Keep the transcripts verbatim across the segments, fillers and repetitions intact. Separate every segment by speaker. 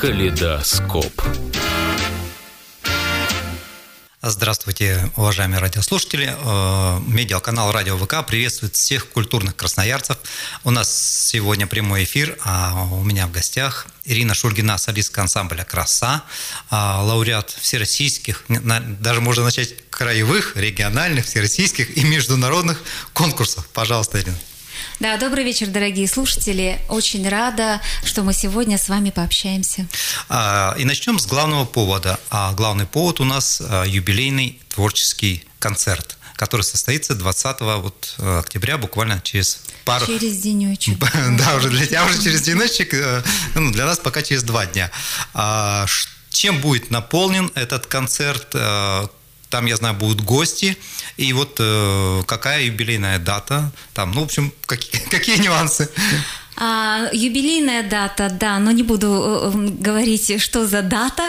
Speaker 1: Калейдоскоп.
Speaker 2: Здравствуйте, уважаемые радиослушатели. Медиаканал Радио ВК приветствует всех культурных красноярцев. У нас сегодня прямой эфир, а у меня в гостях Ирина Шульгина, солистка ансамбля «Краса», лауреат всероссийских, даже можно начать краевых, региональных, всероссийских и международных конкурсов. Пожалуйста, Ирина.
Speaker 3: Да, добрый вечер, дорогие слушатели. Очень рада, что мы сегодня с вами пообщаемся.
Speaker 2: И начнем с главного повода. А главный повод у нас юбилейный творческий концерт, который состоится двадцатого октября, буквально через пару...
Speaker 3: Через денечек.
Speaker 2: Да, уже для тебя уже через денечек, ну, для нас пока через два дня. Чем будет наполнен этот концерт? Там, я знаю, будут гости, и вот э, какая юбилейная дата, там, ну, в общем, какие, какие нюансы?
Speaker 3: А, юбилейная дата, да, но не буду э, говорить, что за дата,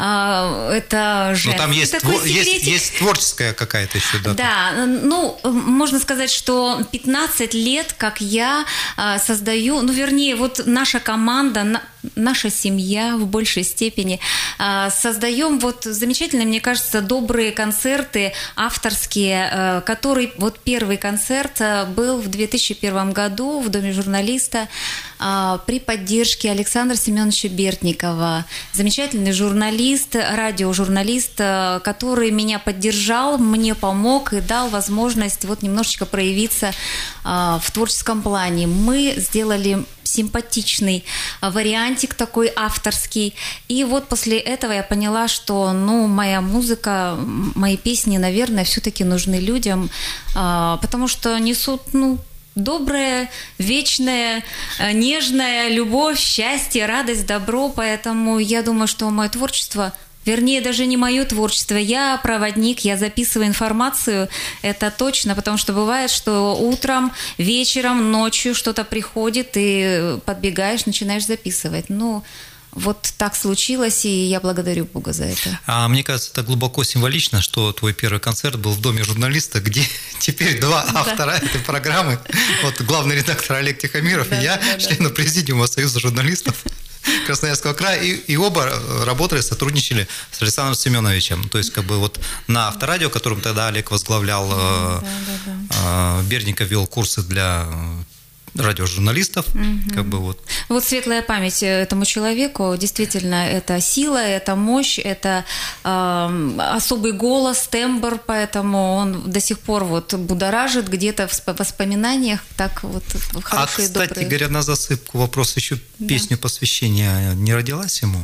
Speaker 3: а, это же...
Speaker 2: Но там есть, твор, есть, есть творческая какая-то еще дата.
Speaker 3: Да, ну, можно сказать, что пятнадцать лет, как я а, создаю, ну, вернее, вот наша команда, на, наша семья в большей степени, а, создаем вот замечательные, мне кажется, добрые концерты авторские, а, который, вот первый концерт был в две тысячи первом году в Доме журналиста, при поддержке Александра Семеновича Бертникова. Замечательный журналист, радиожурналист, который меня поддержал, мне помог и дал возможность вот немножечко проявиться в творческом плане. Мы сделали симпатичный вариантик такой авторский. И вот после этого я поняла, что ну, моя музыка, мои песни, наверное, все-таки нужны людям, потому что несут, ну, добрая, вечная, нежная любовь, счастье, радость, добро. Поэтому я думаю, что мое творчество, вернее, даже не мое творчество, я проводник, я записываю информацию, это точно, потому что бывает, что утром, вечером, ночью что-то приходит, и подбегаешь, начинаешь записывать. Ну, вот так случилось, и я благодарю Бога за это.
Speaker 2: А мне кажется, это глубоко символично, что твой первый концерт был в Доме журналиста, где теперь два автора да. этой программы, вот главный редактор Олег Тихомиров да, и я, да, члены да. президиума Союза журналистов Красноярского края, и, и оба работали, сотрудничали с Александром Семеновичем. То есть, как бы вот на Авторадио, которым тогда Олег возглавлял, да, да, да. Бердников вел курсы для радиожурналистов, угу. как бы вот.
Speaker 3: Вот светлая память этому человеку, действительно, это сила, это мощь, это э, особый голос, тембр, поэтому он до сих пор вот будоражит где-то в воспоминаниях, так вот хорошие,
Speaker 2: добрые. А, кстати
Speaker 3: добрые.
Speaker 2: говоря, на засыпку вопрос, еще да. песню посвящения не родилась ему?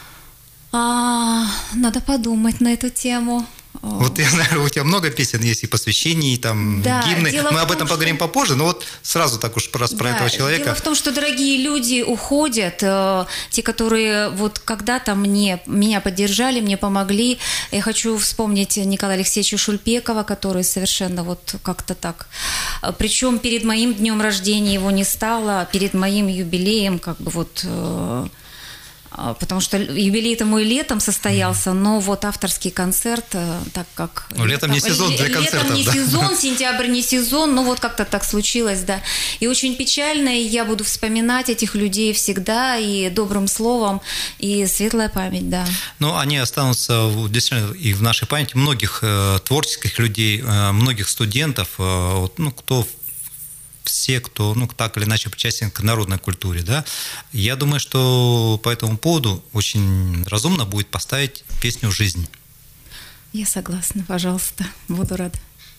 Speaker 3: А, надо подумать на эту тему.
Speaker 2: Вот я знаю, у тебя много песен есть и посвящений, и там
Speaker 3: да,
Speaker 2: гимны. Мы
Speaker 3: том,
Speaker 2: об этом
Speaker 3: что...
Speaker 2: поговорим попозже, но вот сразу так уж раз про
Speaker 3: да,
Speaker 2: этого человека.
Speaker 3: Дело в том, что дорогие люди уходят, э, те, которые вот когда-то мне, меня поддержали, мне помогли. Я хочу вспомнить Николая Алексеевича Шульпекова, который совершенно вот как-то так. Причем перед моим днем рождения его не стало, перед моим юбилеем, как бы вот... Э, потому что юбилей-то мой летом состоялся, но вот авторский концерт, так как...
Speaker 2: Ну, летом не сезон для концертов.
Speaker 3: Летом не
Speaker 2: да?
Speaker 3: сезон, сентябрь не сезон, но вот как-то так случилось, да. И очень печально, и я буду вспоминать этих людей всегда, и добрым словом, и светлая память, да.
Speaker 2: Ну, они останутся действительно и в нашей памяти многих э, творческих людей, э, многих студентов, э, вот, ну, кто... все, кто, ну, так или иначе причастен к народной культуре, да, я думаю, что по этому поводу очень разумно будет поставить песню «Жизнь».
Speaker 3: Я согласна, пожалуйста, буду рада.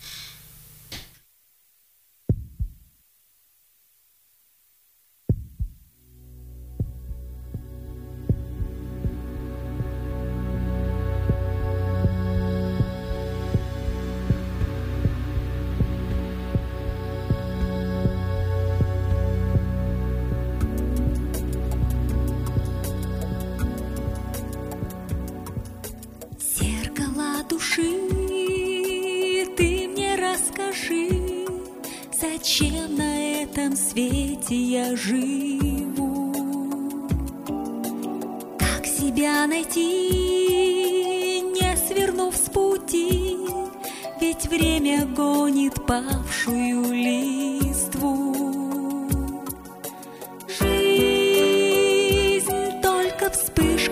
Speaker 4: Зачем на этом свете я живу? Как себя найти, не свернув с пути? Ведь время гонит павшую листву. Жизнь только вспышка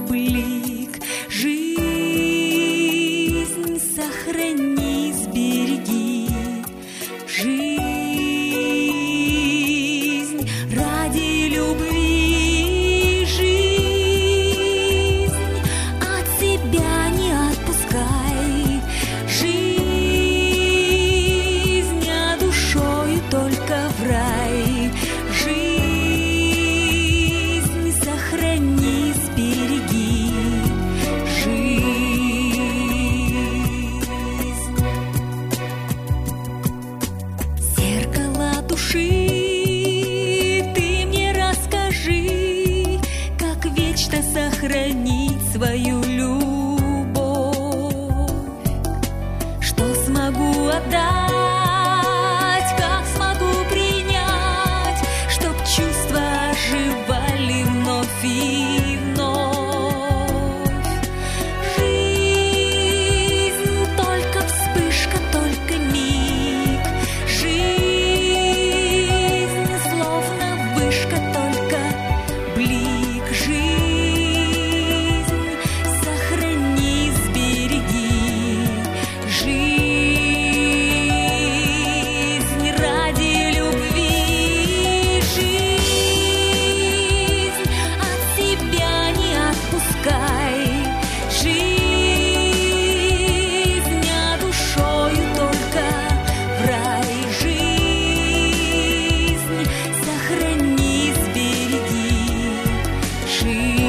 Speaker 4: блик. Жизнь сохрани, сбереги. Жизнь ради любви. Жизнь от себя не отпускай. Жизнь, а душою только в рай. Жизнь сохрани, сбереги. Жизнь. Зеркало души, ты мне расскажи, как вечно сохранить свою любовь. Что смогу отдать, как смогу принять, чтоб чувства оживали вновь и вновь. Жизнь только вспышка, только миг. Жизнь словно вышка, только блик. Жизнь сохрани, сбереги. Жизнь ради любви. Жизнь от себя не отпускай. Жизнь, а душою только в рай. Жизнь сохрани, сбереги. Жизнь.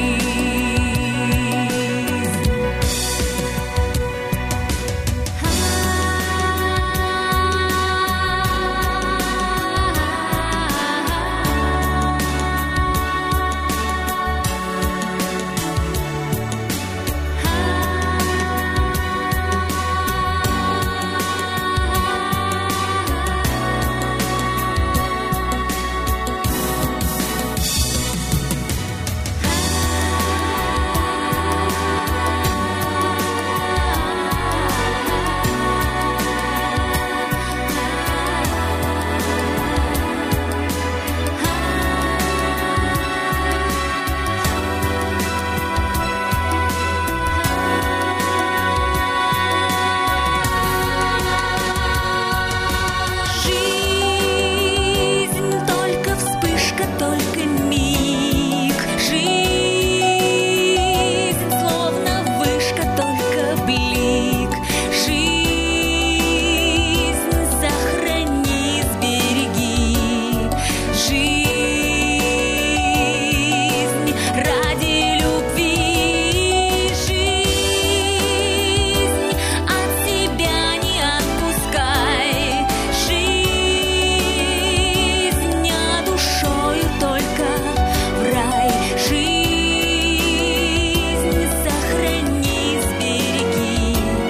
Speaker 4: Жизнь только вспышка, только миг. Жизнь словно вышка, только блик. Жизнь сохрани, сбереги. Жизнь ради любви. Жизнь от себя не отпускай. Жизнь, а душою только в рай. Жизнь сохрани, сбереги.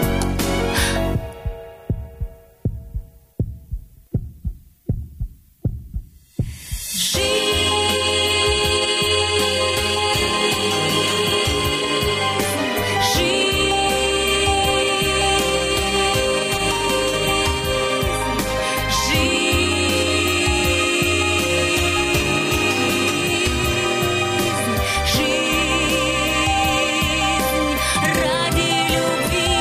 Speaker 4: Жизнь ради любви.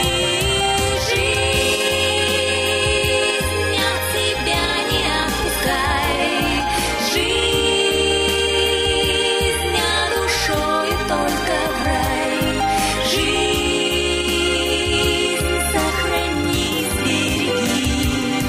Speaker 4: Жизнь от себя не отпускай. Жизнь, а душою только в рай. Жизнь сохрани, сбереги.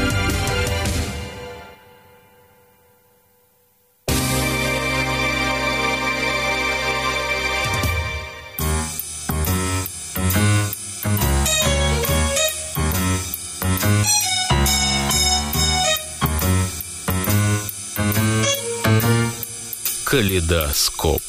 Speaker 1: Калейдоскоп.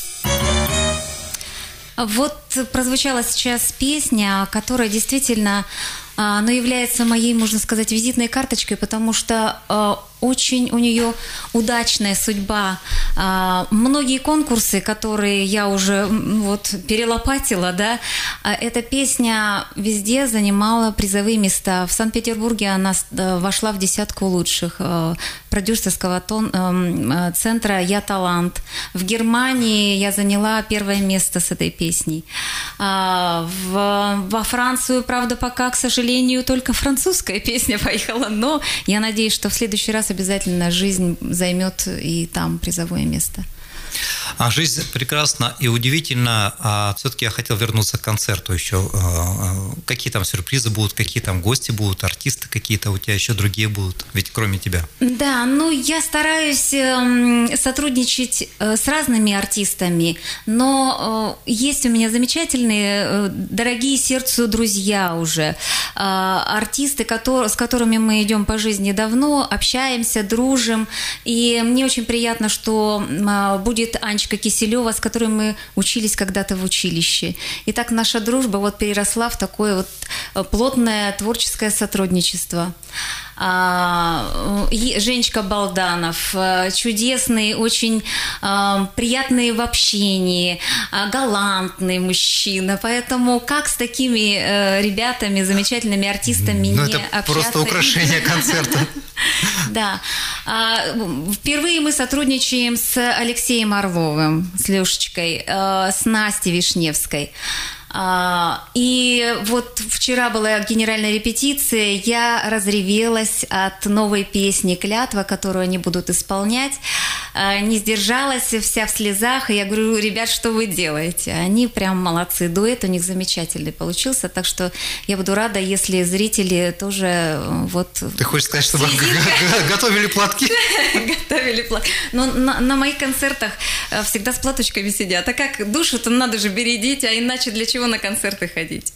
Speaker 3: Вот прозвучала сейчас песня, которая действительно, а, ну, является моей, можно сказать, визитной карточкой, потому что а, очень у нее удачная судьба. Многие конкурсы, которые я уже вот перелопатила, да, эта песня везде занимала призовые места. В Санкт-Петербурге она вошла в десятку лучших продюсерского тон, центра «Я талант». В Германии я заняла первое место с этой песней. В, во Францию, правда, пока, к сожалению, только французская песня поехала, но я надеюсь, что в следующий раз обязательно «Жизнь» займет и там призовое место.
Speaker 2: А жизнь прекрасна и удивительна, а все-таки я хотел вернуться к концерту еще. Какие там сюрпризы будут, какие там гости будут, артисты какие-то у тебя еще другие будут, ведь кроме тебя.
Speaker 3: Да, ну я стараюсь сотрудничать с разными артистами, но есть у меня замечательные, дорогие сердцу друзья уже, артисты, которые, с которыми мы идем по жизни давно, общаемся, дружим, и мне очень приятно, что будет Анечка Киселева, с которой мы учились когда-то в училище. И так наша дружба вот переросла в такое вот плотное творческое сотрудничество. Женечка Балданов, чудесный, очень приятный в общении, галантный мужчина. Поэтому как с такими ребятами, замечательными артистами
Speaker 2: ну,
Speaker 3: не
Speaker 2: это
Speaker 3: общаться?
Speaker 2: Просто украшение концерта.
Speaker 3: Да. Впервые мы сотрудничаем с Алексеем Орловым, с Лешечкой, с Настей Вишневской. И вот вчера была генеральная репетиция, я разревелась от новой песни «Клятва», которую они будут исполнять. Не сдержалась, вся в слезах, и я говорю: ребят, что вы делаете? Они прям молодцы, дуэт у них замечательный получился, так что я буду рада, если зрители тоже вот...
Speaker 2: Ты хочешь сказать, чтобы готовили платки?
Speaker 3: Готовили платки. Но на, на моих концертах всегда с платочками сидят. А как душу-то надо же бередить, а иначе для чего на концерты ходить?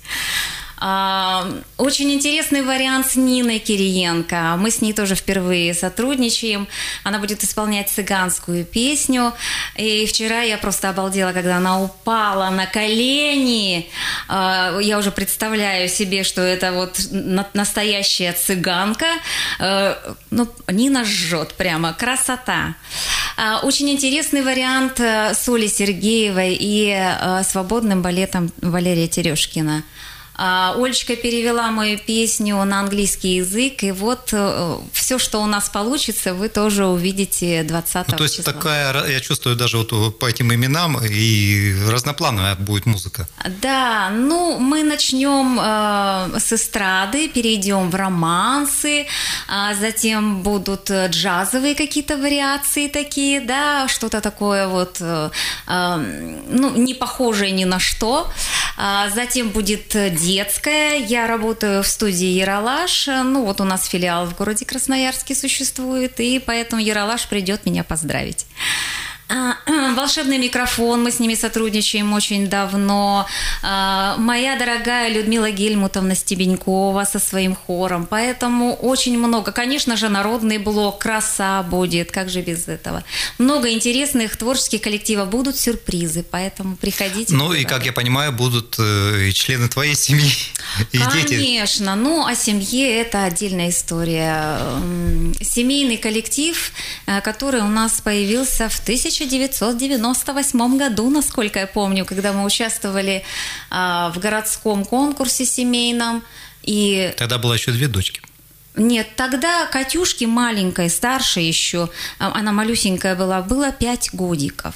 Speaker 3: Очень интересный вариант с Ниной Кириенко. Мы с ней тоже впервые сотрудничаем. Она будет исполнять цыганскую песню. И вчера я просто обалдела, когда она упала на колени. Я уже представляю себе, что это вот настоящая цыганка. Ну, Нина жжет прямо. Красота. Очень интересный вариант с Олей Сергеевой и свободным балетом Валерия Терешкина. Олечка перевела мою песню на английский язык, и вот все, что у нас получится, вы тоже увидите двадцатого
Speaker 2: ну, то есть
Speaker 3: числа.
Speaker 2: такая, я чувствую, даже вот по этим именам и разноплановая будет музыка.
Speaker 3: Да, ну мы начнем э, с эстрады, перейдем в романсы, а затем будут джазовые какие-то вариации такие, да, что-то такое вот, э, э, ну не похожее ни на что. А затем будет детская. Я работаю в студии «Ералаш». Ну, вот у нас филиал в городе Красноярске существует, и поэтому «Ералаш» придет меня поздравить. Волшебный микрофон, мы с ними сотрудничаем очень давно. Моя дорогая Людмила Гельмутовна Стебенькова со своим хором. Поэтому очень много. Конечно же, народный блок, краса будет, как же без этого. Много интересных творческих коллективов, будут сюрпризы, поэтому приходите.
Speaker 2: Ну и, как я понимаю, будут и члены твоей семьи, и дети.
Speaker 3: Конечно, ну о семье это отдельная история. Семейный коллектив, который у нас появился в тысяча девятьсот девяносто восьмом году, насколько я помню, когда мы участвовали а, в городском конкурсе семейном. И...
Speaker 2: Тогда было еще две дочки.
Speaker 3: Нет, тогда Катюшке маленькой, старшей еще, она малюсенькая была, было пять годиков.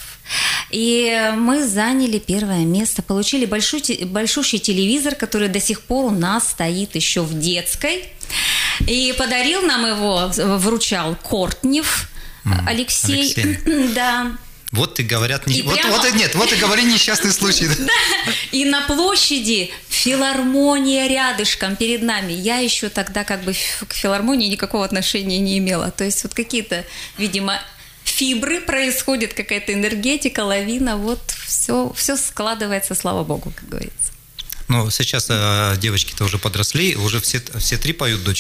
Speaker 3: И мы заняли первое место, получили большой, большущий телевизор, который до сих пор у нас стоит еще в детской. И подарил нам его, вручал Кортнев, Алексей,
Speaker 2: Алексей.
Speaker 3: Да.
Speaker 2: Вот и говорят, не...
Speaker 3: и
Speaker 2: вот,
Speaker 3: прямо...
Speaker 2: вот, нет, вот и говори несчастный случай. Да?
Speaker 3: Да. И на площади филармония рядышком перед нами. Я еще тогда как бы к филармонии никакого отношения не имела. То есть вот какие-то, видимо, фибры происходят, какая-то энергетика, лавина. Вот все, все складывается, слава богу, как говорится.
Speaker 2: Ну, сейчас э, девочки-то уже подросли, уже все, все три поют дочки.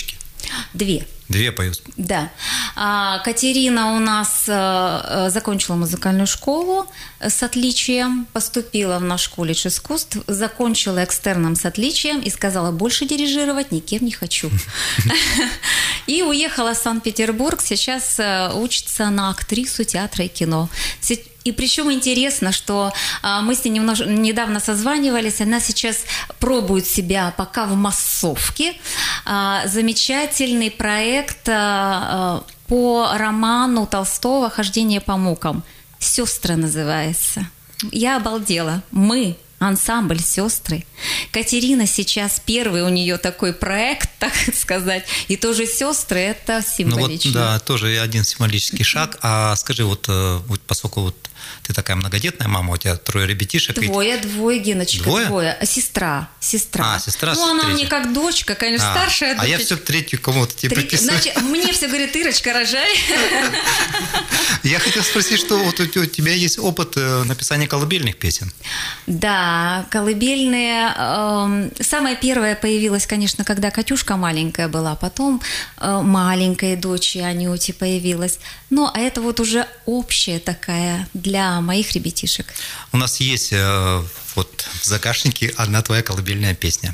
Speaker 3: Две.
Speaker 2: Две поют.
Speaker 3: Да. Катерина у нас закончила музыкальную школу с отличием, поступила в наш колледж искусств, закончила экстерном с отличием и сказала, больше дирижировать никем не хочу. И уехала в Санкт-Петербург, сейчас учится на актрису театра и кино. И причем интересно, что мы с ней немножко, недавно созванивались, она сейчас пробует себя пока в массовке. Замечательный проект по роману Толстого «Хождение по мукам». «Сестры» называется. Я обалдела. Мы, ансамбль «Сестры». Катерина сейчас первый у нее такой проект, так сказать. И тоже «Сестры» – это символично.
Speaker 2: Ну вот, да, тоже один символический шаг. А скажи, вот, вот поскольку вот ты такая многодетная мама, у тебя трое ребятишек.
Speaker 3: Двое, и... двое, Геночка, двое. двое. А сестра, сестра.
Speaker 2: А, сестра.
Speaker 3: Ну, она
Speaker 2: третья.
Speaker 3: мне как дочка, конечно,
Speaker 2: а,
Speaker 3: старшая дочь.
Speaker 2: А я все третью кому-то тебе
Speaker 3: Три...
Speaker 2: приписываю.
Speaker 3: Значит, мне все говорят, Ирочка, рожай.
Speaker 2: Я хотел спросить, что вот у тебя есть опыт написания колыбельных песен.
Speaker 3: Да, колыбельные. Э, самая первая появилась, конечно, когда Катюшка маленькая была, потом э, маленькая дочь Анюти появилась. Ну, а это вот уже общая такая для моих ребятишек.
Speaker 2: У нас есть э, вот в загашнике одна твоя колыбельная песня.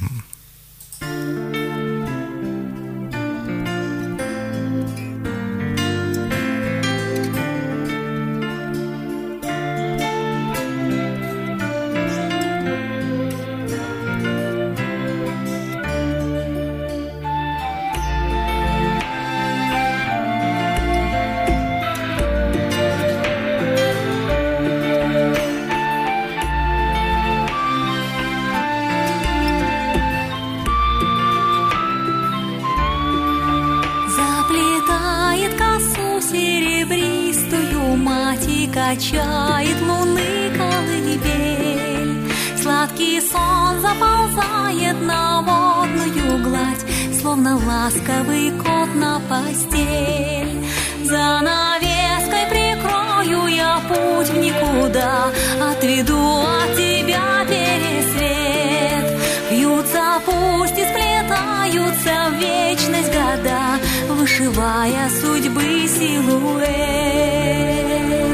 Speaker 4: Качает луны колыбель, сладкий сон заползает на водную гладь, словно ласковый кот на постель. Занавеской прикрою я путь в никуда, отведу от тебя пересвет. Вьются пусть и сплетаются в вечность года, вышивая судьбы силуэт.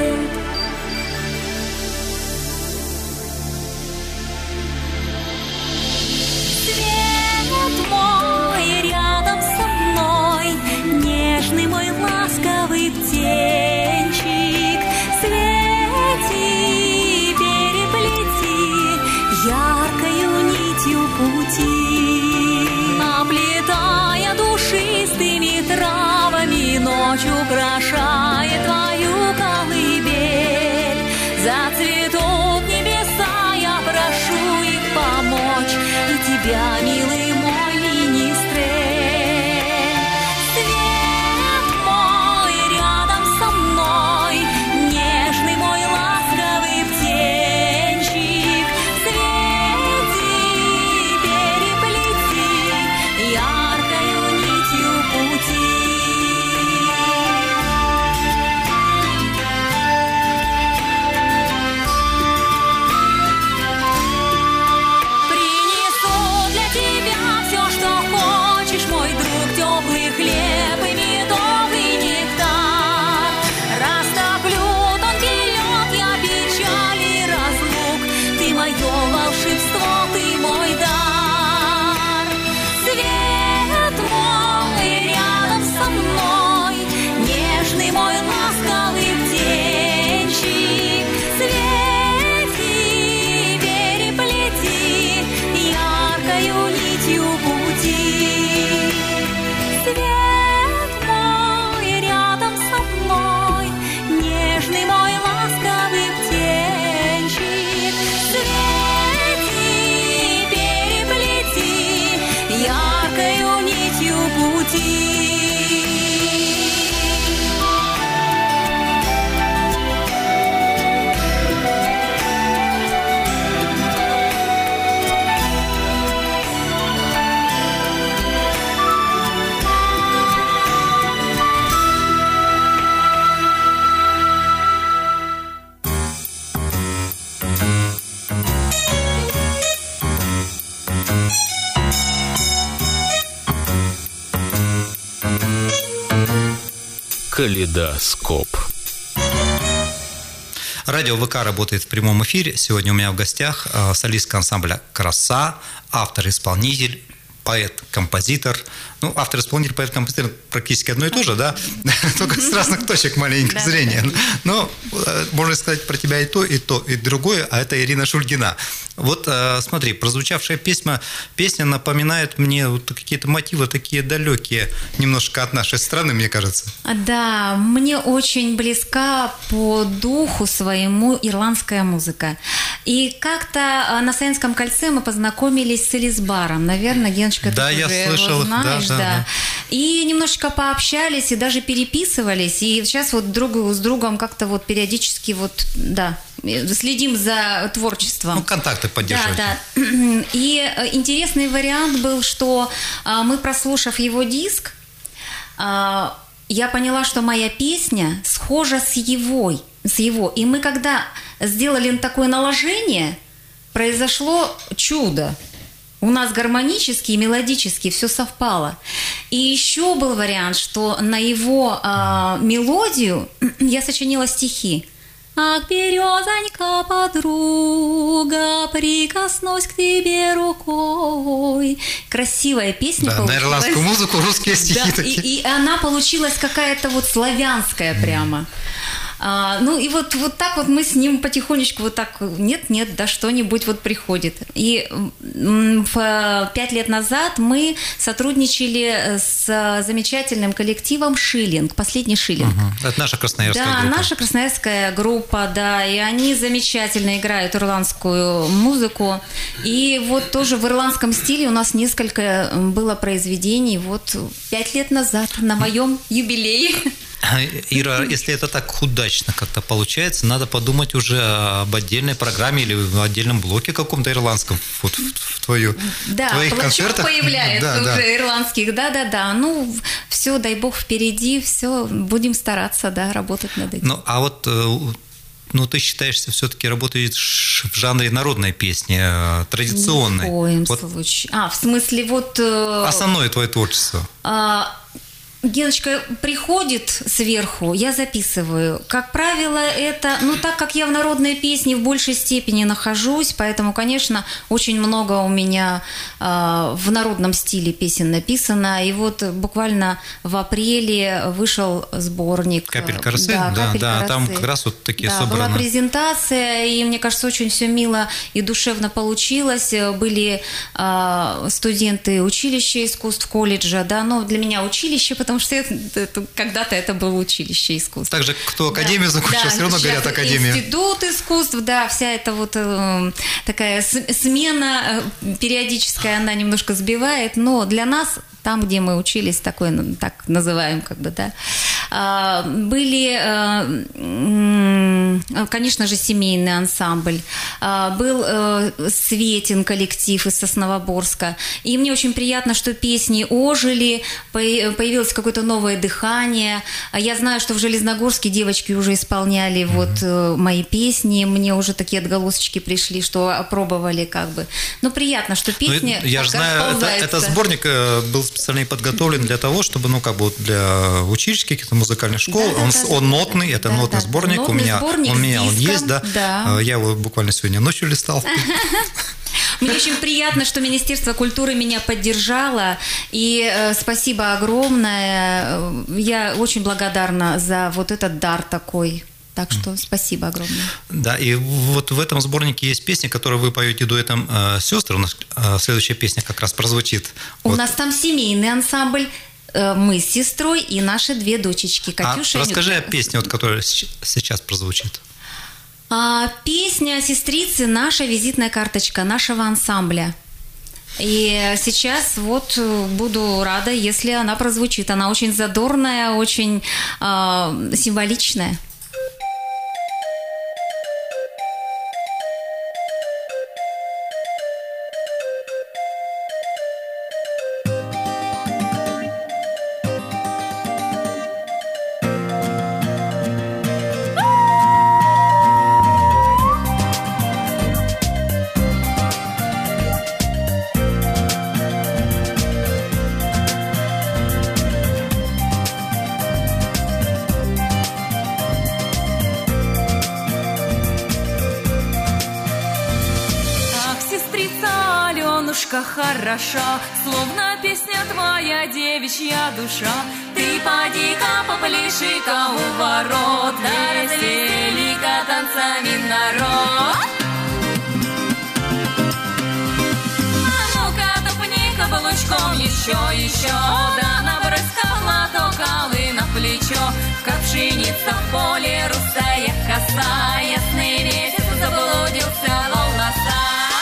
Speaker 4: Нежный мой ласковый птенчик, свети, переплети яркою нитью пути, оплетая душистыми травами, ночь украшает твою колыбель. Зацветут небеса, я прошу их помочь, и тебя, милый мой министрель. Свет
Speaker 1: Калейдоскоп.
Speaker 2: Радио ВК работает в прямом эфире. Сегодня у меня в гостях солистка ансамбля «Краса», автор-исполнитель, поэт-композитор. Ну, автор-исполнитель, поэт-композитор практически одно и то же, да? Только с разных точек маленького зрения. Но можно сказать про тебя и то, и то, и другое, а это Ирина Шульгина. Вот смотри, прозвучавшая песня, песня напоминает мне вот какие-то мотивы такие далекие, немножко от нашей страны, мне кажется.
Speaker 3: Да, мне очень близка по духу своему ирландская музыка. И как-то на Саянском кольце мы познакомились с Элисбаром. Наверное, Геночка, ты
Speaker 2: да,
Speaker 3: уже
Speaker 2: я слышал,
Speaker 3: его знаешь,
Speaker 2: да, да,
Speaker 3: да.
Speaker 2: да.
Speaker 3: И немножечко пообщались, и даже переписывались. И сейчас вот друг с другом как-то вот периодически вот, да, следим за творчеством.
Speaker 2: Ну, контакты поддерживаете.
Speaker 3: Да, да. И интересный вариант был, что мы, прослушав его диск, я поняла, что моя песня схожа с его, с его. И мы, когда сделали такое наложение, произошло чудо. У нас гармонически и мелодически все совпало. И еще был вариант, что на его э, мелодию я сочинила стихи. «Ах, березонька, подруга, прикоснусь к тебе рукой». Красивая песня
Speaker 2: да,
Speaker 3: получилась.
Speaker 2: На ирландскую музыку русские стихи
Speaker 3: да,
Speaker 2: такие.
Speaker 3: И, и она получилась какая-то вот славянская прямо. А, ну и вот, вот так вот мы с ним потихонечку вот так, нет-нет, да что-нибудь вот приходит. И в, пять лет назад мы сотрудничали с замечательным коллективом «Шиллинг», последний «Шиллинг».
Speaker 2: Угу. Это наша красноярская
Speaker 3: да,
Speaker 2: группа.
Speaker 3: Да, наша красноярская группа, да, и они замечательно играют ирландскую музыку. И вот тоже в ирландском стиле у нас несколько было произведений вот пять лет назад на моем юбилее.
Speaker 2: Ира, если это так удачно как-то получается, надо подумать уже об отдельной программе или в отдельном блоке каком-то ирландском вот, в, твою,
Speaker 3: да,
Speaker 2: в твоих
Speaker 3: Да,
Speaker 2: концертах.
Speaker 3: появляется
Speaker 2: да,
Speaker 3: уже
Speaker 2: да.
Speaker 3: ирландских, да-да-да. Ну, все, дай бог, впереди, все, будем стараться, да, работать над этим.
Speaker 2: Ну, а вот ну, ты считаешься все-таки работаешь в жанре народной песни, традиционной.
Speaker 3: Ни в коем
Speaker 2: вот
Speaker 3: случае. А, в смысле, вот...
Speaker 2: Основное твое творчество.
Speaker 3: А, Геночка приходит сверху, я записываю. Как правило, это, ну так как я в народной песне в большей степени нахожусь, поэтому, конечно, очень много у меня э, в народном стиле песен написано. И вот буквально в апреле вышел сборник.
Speaker 2: «Капелька росы»,
Speaker 3: да,
Speaker 2: да,
Speaker 3: «Капелька
Speaker 2: да,
Speaker 3: росы».
Speaker 2: там как раз вот такие
Speaker 3: да,
Speaker 2: собраны.
Speaker 3: Была презентация, и мне кажется, очень все мило и душевно получилось. Были э, студенты училища искусств, колледжа, да, но для меня училище, потому Потому что это, это, когда-то это было училище искусств.
Speaker 2: Также кто академию да, закончил, да, все равно говорят академия.
Speaker 3: Институт искусств, да, вся эта вот э, такая смена э, периодическая, она немножко сбивает, но для нас, там, где мы учились, такой, ну, так называем, как бы, да, э, были, э, конечно же, семейный ансамбль, э, был э, Светин коллектив из Сосновоборска, и мне очень приятно, что песни ожили, появилось какое-то новое дыхание. Я знаю, что в Железногорске девочки уже исполняли mm-hmm. вот э, мои песни, мне уже такие отголосочки пришли, что опробовали как бы. Но приятно, что песни
Speaker 2: ну, я же знаю, это, это сборник был специально подготовлен для того, чтобы, ну, как бы вот для училищ каких-то музыкальных школ, да, он, да, он да, нотный, это
Speaker 3: да,
Speaker 2: нотный
Speaker 3: да,
Speaker 2: сборник,
Speaker 3: нотный
Speaker 2: у меня,
Speaker 3: сборник
Speaker 2: он, меня он есть, да.
Speaker 3: да.
Speaker 2: Я его буквально сегодня ночью листал.
Speaker 3: Мне очень приятно, что Министерство культуры меня поддержало, и э, спасибо огромное. Я очень благодарна за вот этот дар такой. Так что спасибо огромное.
Speaker 2: Да, и вот в этом сборнике есть песни, которые вы поете дуэтом э, сестры. У нас э, следующая песня как раз прозвучит.
Speaker 3: У
Speaker 2: вот.
Speaker 3: нас там семейный ансамбль. Мы с сестрой и наши две дочечки. Катюша
Speaker 2: а расскажи о песне, вот, которая сейчас прозвучит.
Speaker 3: А, песня «Сестрицы» – наша визитная карточка нашего ансамбля. И сейчас вот буду рада, если она прозвучит. Она очень задорная, очень э, символичная.
Speaker 4: солнышко, хороша, словно песня твоя девичья душа. Ты поди-ка, попляши-ка у ворот, да развесели-ка танцами народ. А ну-ка, топни-ка каблучком еще, еще, да набрось-ка платок алый на плечо. Как пшеница в поле, русая коса, ясный месяц заблудился волноса.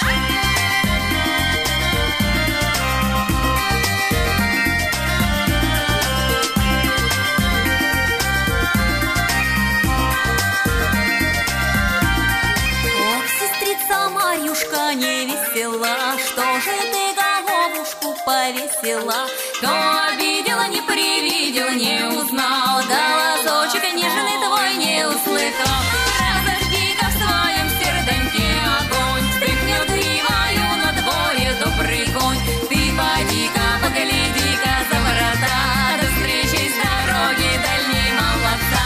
Speaker 4: Ох, сестрица Марьюшка не весела, что же ты головушку повесила? Кто обидел, не привидел, не узнал, да лазочек нежный твой не услыхал. Разожги-ка в своем серденьке огонь, стряхнет гривою на дворе добрый конь. Ты поди-ка, погляди-ка за врата, до встречи с дороги дальней молодца.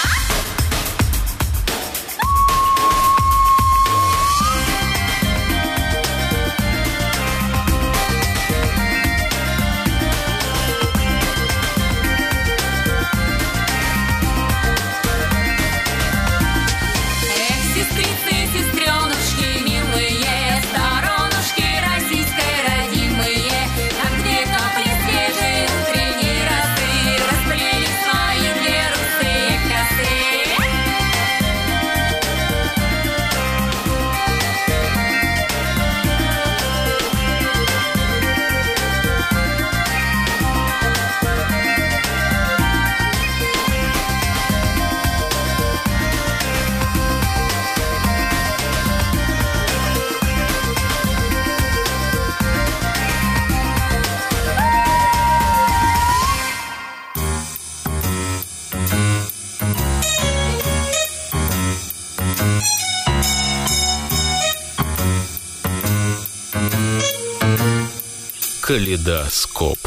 Speaker 1: Калейдоскоп.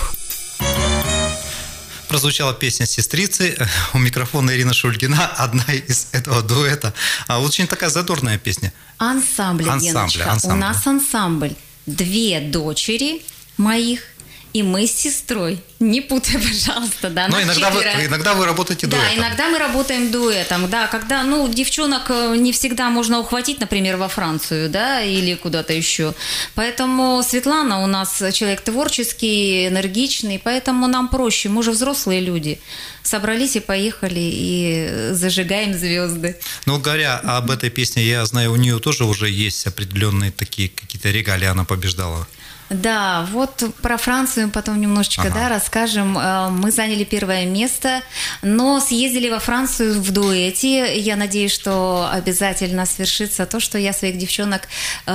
Speaker 2: Прозвучала песня «Сестрицы». У микрофона Ирина Шульгина, одна из этого дуэта. А очень такая задорная песня.
Speaker 3: Ансамбль,
Speaker 2: Ансамбль,
Speaker 3: Геночка.
Speaker 2: ансамбль.
Speaker 3: У нас ансамбль. Две дочери моих и мы с сестрой. Не путай, пожалуйста, да.
Speaker 2: Но иногда вы, иногда вы работаете
Speaker 3: да,
Speaker 2: дуэтом.
Speaker 3: Да, иногда мы работаем дуэтом, да, когда, ну, девчонок не всегда можно ухватить, например, во Францию, да, или куда-то еще. Поэтому Светлана у нас человек творческий, энергичный, поэтому нам проще, мы же взрослые люди. Собрались и поехали, и зажигаем звезды.
Speaker 2: Ну, говоря об этой песне, я знаю, у нее тоже уже есть определенные такие какие-то регалии, она побеждала.
Speaker 3: Да, вот про Францию потом немножечко, ага. да, расскажем. Мы заняли первое место, но съездили во Францию в дуэте. Я надеюсь, что обязательно свершится то, что я своих девчонок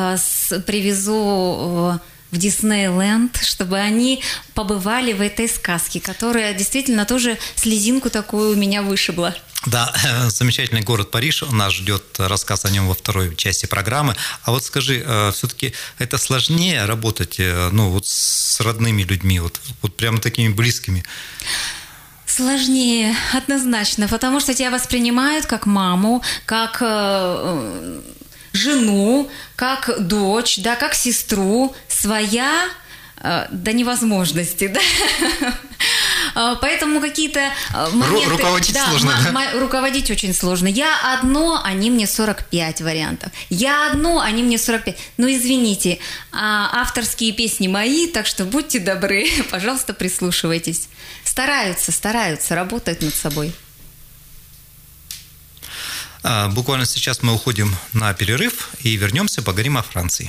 Speaker 3: привезу в Диснейленд, чтобы они побывали в этой сказке, которая действительно тоже слезинку такую у меня вышибла.
Speaker 2: Да, замечательный город Париж, нас ждет рассказ о нем во второй части программы. А вот скажи, все-таки это сложнее работать, ну, вот с родными людьми, вот, вот прямо такими близкими?
Speaker 3: Сложнее, однозначно, потому что тебя воспринимают как маму, как э, жену, как дочь, да, как сестру, своя э, до невозможности, да. Поэтому какие-то моменты...
Speaker 2: Руководить
Speaker 3: да,
Speaker 2: сложно,
Speaker 3: м-
Speaker 2: да?
Speaker 3: М- руководить очень сложно. Я одно, они мне сорок пять вариантов. Я одно, они мне сорок пять. Ну, извините, авторские песни мои, так что будьте добры, пожалуйста, прислушивайтесь. Стараются, стараются, работают над собой.
Speaker 2: Буквально сейчас мы уходим на перерыв и вернемся, поговорим о Франции.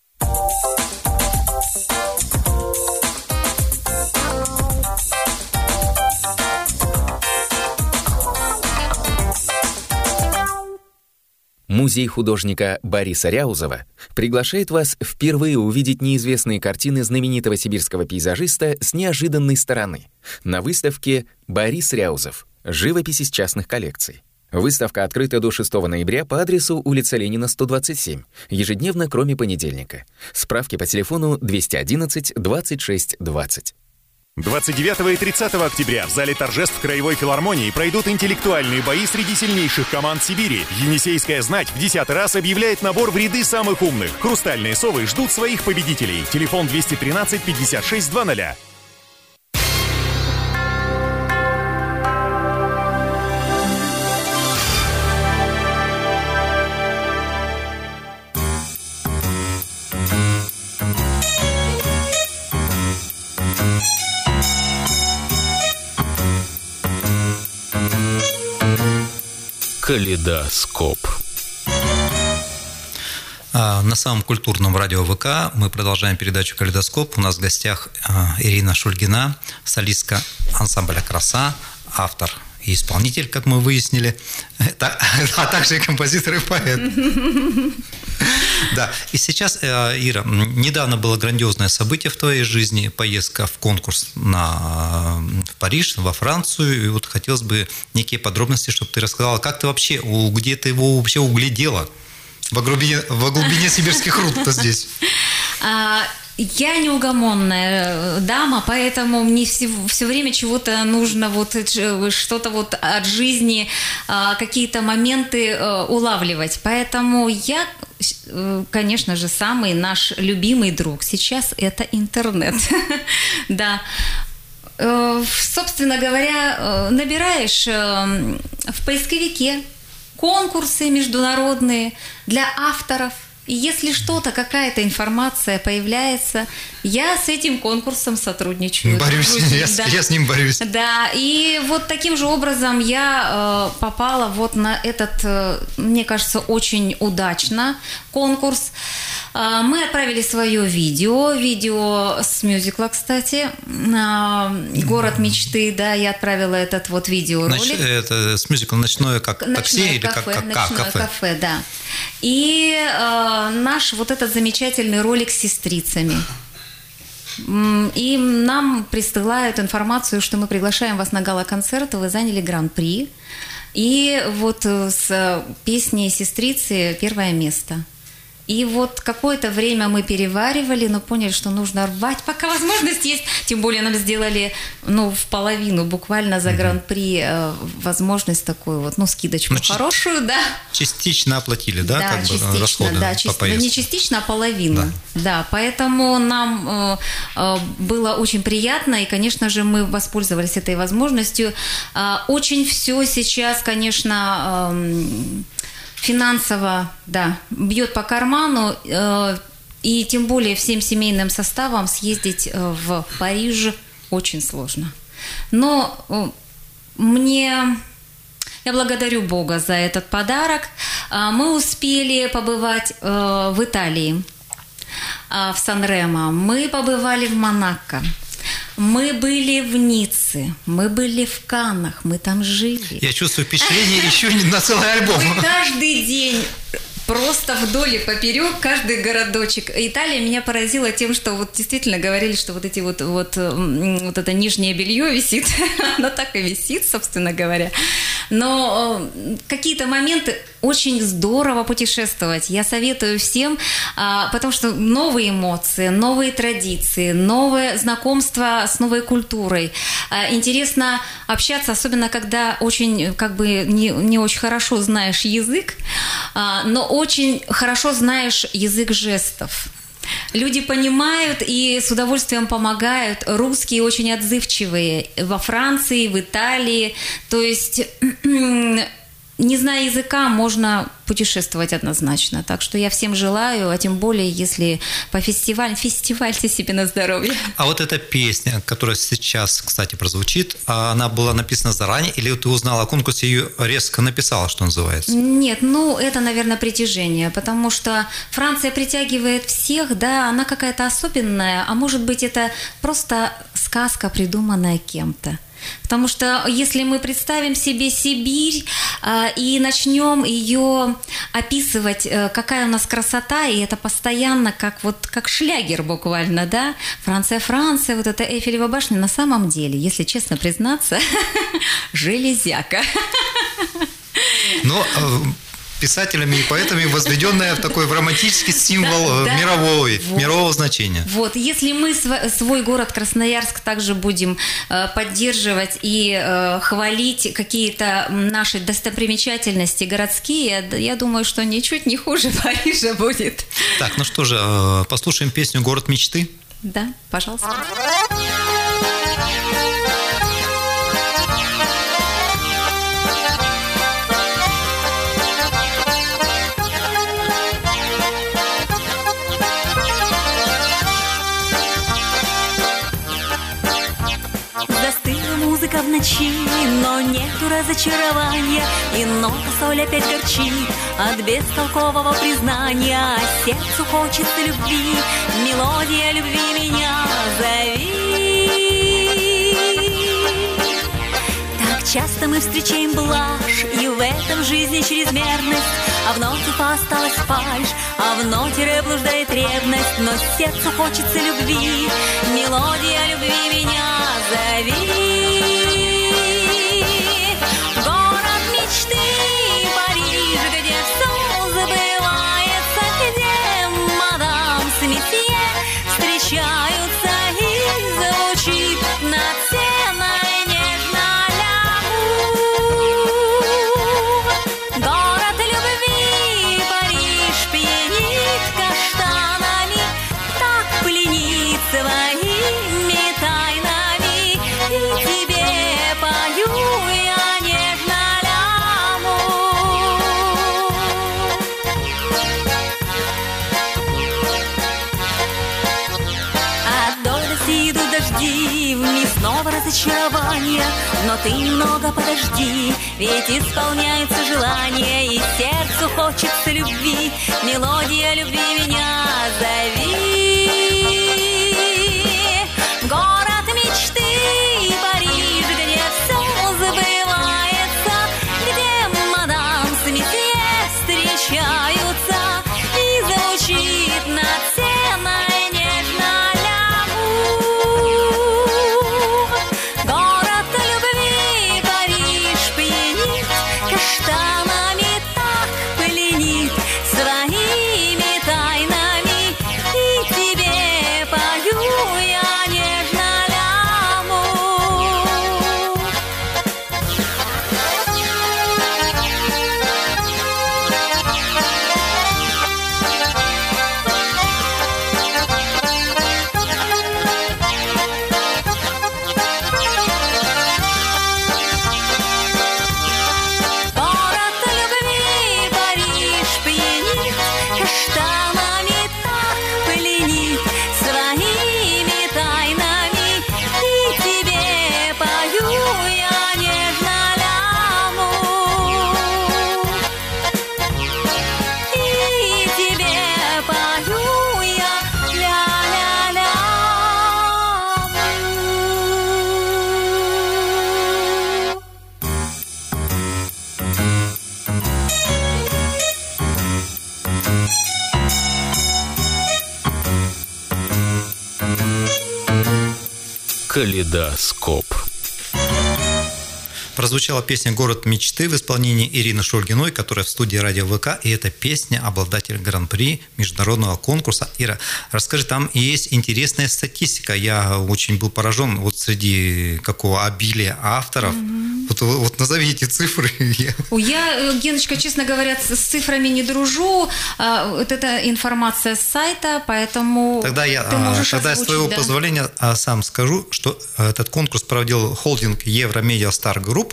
Speaker 5: Музей художника Бориса Ряузова приглашает вас впервые увидеть неизвестные картины знаменитого сибирского пейзажиста с неожиданной стороны на выставке «Борис Ряузов. Живопись из частных коллекций». Выставка открыта до шестого ноября по адресу улица Ленина, сто двадцать семь, ежедневно, кроме понедельника. Справки по телефону двести одиннадцать двадцать шесть двадцать.
Speaker 6: двадцать девятого и тридцатого октября в зале торжеств Краевой филармонии пройдут интеллектуальные бои среди сильнейших команд Сибири. Енисейская знать в десятый раз объявляет набор в ряды самых умных. Хрустальные совы ждут своих победителей. Телефон двести тринадцать пятьдесят шесть двадцать.
Speaker 1: Калейдоскоп.
Speaker 2: На самом культурном радио ВК мы продолжаем передачу «Калейдоскоп». У нас в гостях Ирина Шульгина, солистка ансамбля «Краса», автор и исполнитель, как мы выяснили, а также и композитор и поэт. Да, и сейчас, Ира, недавно было грандиозное событие в твоей жизни, поездка в конкурс на, в Париж, во Францию, и вот хотелось бы некие подробности, чтобы ты рассказала, как ты вообще, где ты его вообще углядела во глубине, во глубине сибирских руд-то здесь?
Speaker 3: Я неугомонная дама, поэтому мне все, все время чего-то нужно, вот, что-то вот от жизни, какие-то моменты улавливать. Поэтому я, конечно же, самый наш любимый друг сейчас – это интернет. Да. Собственно говоря, набираешь в поисковике конкурсы международные для авторов. И если что-то, какая-то информация появляется, я с этим конкурсом сотрудничаю.
Speaker 2: Борюсь, я, да. я с ним борюсь.
Speaker 3: Да, и вот таким же образом я э, попала вот на этот, э, мне кажется, очень удачно конкурс. Э, мы отправили свое видео, видео с мюзикла, кстати, э, «Город мечты», да, я отправила этот вот видеоролик.
Speaker 2: Нач... Это с мюзикла «Ночное как
Speaker 3: ночное
Speaker 2: такси» или
Speaker 3: кафе,
Speaker 2: как, как
Speaker 3: «Ночное
Speaker 2: кафе».
Speaker 3: кафе, да. И э, наш вот этот замечательный ролик с сестрицами. И нам присылают информацию, что мы приглашаем вас на гала-концерт, вы заняли гран-при. И вот с песней «Сестрицы» первое место. И вот какое-то время мы переваривали, но поняли, что нужно рвать, пока возможность есть. Тем более нам сделали, ну, в половину, буквально за гран-при э, возможность такую вот, ну, скидочку ну, хорошую, да.
Speaker 2: Частично оплатили, да,
Speaker 3: да,
Speaker 2: как
Speaker 3: частично,
Speaker 2: бы расходы
Speaker 3: да,
Speaker 2: по
Speaker 3: частично,
Speaker 2: поездке?
Speaker 3: Не частично, а половину. Да, да, поэтому нам э, э, было очень приятно, и, конечно же, мы воспользовались этой возможностью. Э, очень все сейчас, конечно... Э, финансово, да, бьет по карману, э, и тем более всем семейным составом съездить э, в Париж очень сложно. Но э, мне... Я благодарю Бога за этот подарок. Э, мы успели побывать э, в Италии, э, в Сан-Ремо. Мы побывали в Монако. Мы были в Ницце, мы были в Каннах, мы там жили.
Speaker 2: Я чувствую впечатление еще не на целый альбом.
Speaker 3: Мы каждый день просто вдоль и поперек, каждый городочек. Италия меня поразила тем, что вот действительно говорили, что вот эти вот, вот, вот это нижнее белье висит, оно так и висит, собственно говоря. Но какие-то моменты очень здорово путешествовать. Я советую всем, потому что новые эмоции, новые традиции, новое знакомство с новой культурой. Интересно общаться, особенно когда очень, как бы, не, не очень хорошо знаешь язык, но очень хорошо знаешь язык жестов. Люди понимают и с удовольствием помогают. Русские очень отзывчивые во Франции, в Италии. То есть, не зная языка, можно путешествовать однозначно. Так что я всем желаю, а тем более, если по фестивалю, фестивальте себе на здоровье.
Speaker 2: А вот эта песня, которая сейчас, кстати, прозвучит, она была написана заранее, или ты узнала о конкурсе и ее резко написала, что называется?
Speaker 3: Нет, ну, это, наверное, притяжение, потому что Франция притягивает всех, да, она какая-то особенная, а может быть, это просто сказка, придуманная кем-то. Потому что если мы представим себе Сибирь э, и начнем ее описывать, э, какая у нас красота, и это постоянно как, вот, как шлягер буквально, да, Франция, Франция, вот эта Эйфелева башня, на самом деле, если честно признаться, железяка.
Speaker 2: Но писателями и поэтами, возведенная в такой в романтический символ да, мировой, да. Вот. мирового значения.
Speaker 3: Вот, если мы свой город Красноярск также будем поддерживать и хвалить какие-то наши достопримечательности городские, я думаю, что ничуть не хуже Парижа будет.
Speaker 2: Так, ну что же, послушаем песню «Город мечты».
Speaker 3: Да, пожалуйста.
Speaker 4: Музыка в ночи, но нету разочарования, и нота соль опять горчит от бестолкового признания. Сердцу хочется любви, мелодия любви меня зови. Так часто мы встречаем блажь, и в этом жизни чрезмерность, а в ноте осталась фальшь, а в ноте ре блуждает ревность. Но сердцу хочется любви, мелодия любви меня зови. Разочарование, но ты немного подожди, ведь исполняются желания, и сердцу хочется любви, мелодия любви меня зови. Город мечты, Париж, где все забывается, где мадам с месье встречаются, и звучит над сценой нежно.
Speaker 1: Калейдоскоп.
Speaker 2: Прозвучала песня «Город мечты» в исполнении Ирины Шульгиной, которая в студии Радио ВК, и эта песня обладатель гран-при международного конкурса. Ира, расскажи, там есть интересная статистика. Я очень был поражен вот среди какого обилия авторов. Mm-hmm. Вот, вот назови эти цифры.
Speaker 3: Я, Геночка, честно говоря, с цифрами не дружу. Вот это информация с сайта, поэтому
Speaker 2: тогда я,
Speaker 3: ты можешь
Speaker 2: тогда
Speaker 3: озвучить,
Speaker 2: с твоего
Speaker 3: да.
Speaker 2: позволения сам скажу, что этот конкурс проводил холдинг Евромедиа Стар Групп.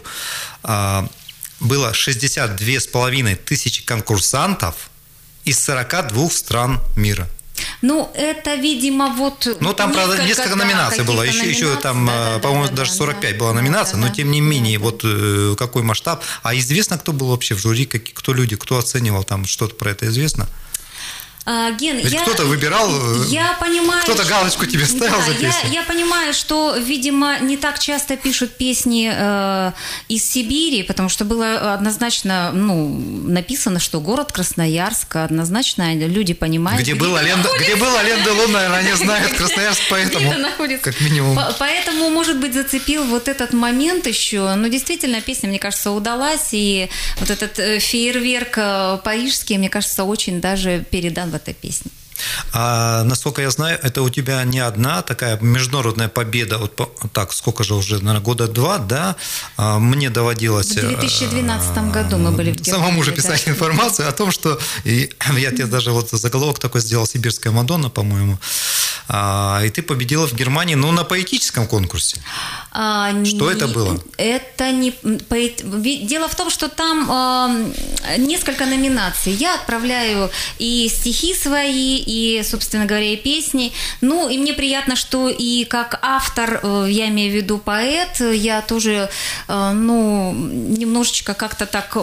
Speaker 2: Было шестьдесят две с половиной тысячи конкурсантов из сорока двух стран мира.
Speaker 3: Ну, это, видимо, вот...
Speaker 2: Ну, там,
Speaker 3: несколько,
Speaker 2: правда, несколько
Speaker 3: да,
Speaker 2: номинаций было. Еще, еще там, да, да, по-моему, да, даже сорок пять да, было номинаций, да, но, тем не менее, да, вот да. Какой масштаб. А известно, кто был вообще в жюри, как, кто люди, кто оценивал, там что-то про это известно?
Speaker 3: А, Ген,
Speaker 2: Ведь
Speaker 3: я,
Speaker 2: кто-то выбирал,
Speaker 3: я понимаю,
Speaker 2: кто-то галочку тебе ставил
Speaker 3: да,
Speaker 2: за песню.
Speaker 3: Я, я понимаю, что, видимо, не так часто пишут песни э, из Сибири, потому что было однозначно ну, написано, что город Красноярск, однозначно люди понимают.
Speaker 2: Где, где, был, Ален, где был Ален Делон, наверное, они знают Красноярск, поэтому, как минимум.
Speaker 3: По- поэтому, может быть, зацепил вот этот момент еще. Но действительно, песня, мне кажется, удалась, и вот этот фейерверк парижский, мне кажется, очень даже передан в этой песне.
Speaker 2: А, насколько я знаю, это у тебя не одна такая международная победа. Вот так, сколько же уже, наверное, года два, да? А, мне доводилось...
Speaker 3: В две тысячи двенадцатом году мы были в Германии.
Speaker 2: Самому же писать да. информацию о том, что... И я тебе даже вот заголовок такой сделал «Сибирская Мадонна», по-моему. А, и ты победила в Германии, ну, на поэтическом конкурсе.
Speaker 3: А,
Speaker 2: что
Speaker 3: не,
Speaker 2: это было?
Speaker 3: Это не... Дело в том, что там э, несколько номинаций. Я отправляю и стихи свои, и, собственно говоря, и песни. Ну, и мне приятно, что и как автор, я имею в виду поэт, я тоже, ну, немножечко как-то так...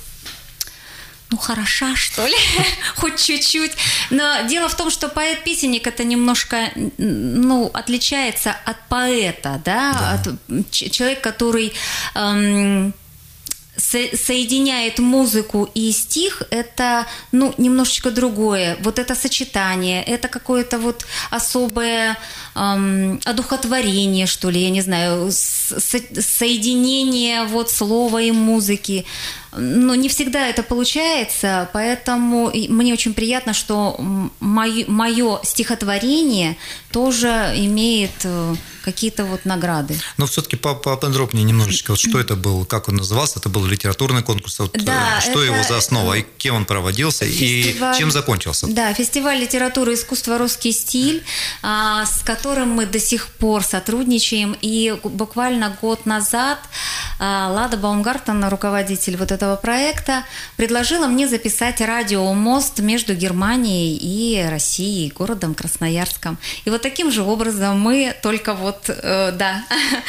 Speaker 3: ну, хороша, что ли, хоть чуть-чуть. Но дело в том, что поэт-песенник это немножко, ну, отличается от поэта, да, да. От человека, который эм, со- соединяет музыку и стих, это, ну, немножечко другое. Вот это сочетание, это какое-то вот особое эм, одухотворение, что ли, я не знаю, со- соединение вот слова и музыки. Но не всегда это получается, поэтому мне очень приятно, что мое стихотворение тоже имеет какие-то вот награды.
Speaker 2: Но все-таки поподробнее немножечко, вот что это был, как он назывался, это был литературный конкурс, вот
Speaker 3: да,
Speaker 2: что
Speaker 3: это...
Speaker 2: его за основа, и кем он проводился, фестиваль... и чем закончился?
Speaker 3: Да, фестиваль литературы и искусства «Русский стиль», с которым мы до сих пор сотрудничаем, и буквально год назад Лада Баумгартен, руководитель вот этого проекта, предложила мне записать радиомост между Германией и Россией, городом Красноярском. И вот таким же образом мы только вот, э, да,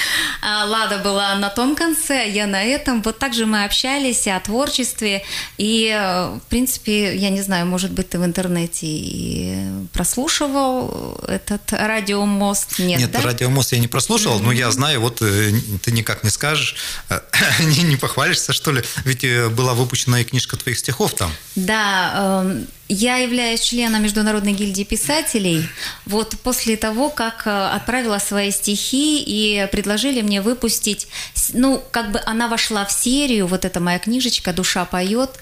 Speaker 3: Лада была на том конце, я на этом. Вот так же мы общались о творчестве. И, в принципе, я не знаю, может быть, ты в интернете и прослушивал этот радиомост? Нет,
Speaker 2: Нет,
Speaker 3: да?
Speaker 2: радиомост я не прослушивал, mm-hmm. но я знаю, вот ты никак не скажешь, не, не похвалишься, что ли? Ведь была выпущена и книжка твоих стихов там.
Speaker 3: Да, э, я являюсь членом Международной гильдии писателей. Вот после того, как отправила свои стихи и предложили мне выпустить, ну, как бы она вошла в серию, вот эта моя книжечка «Душа поет»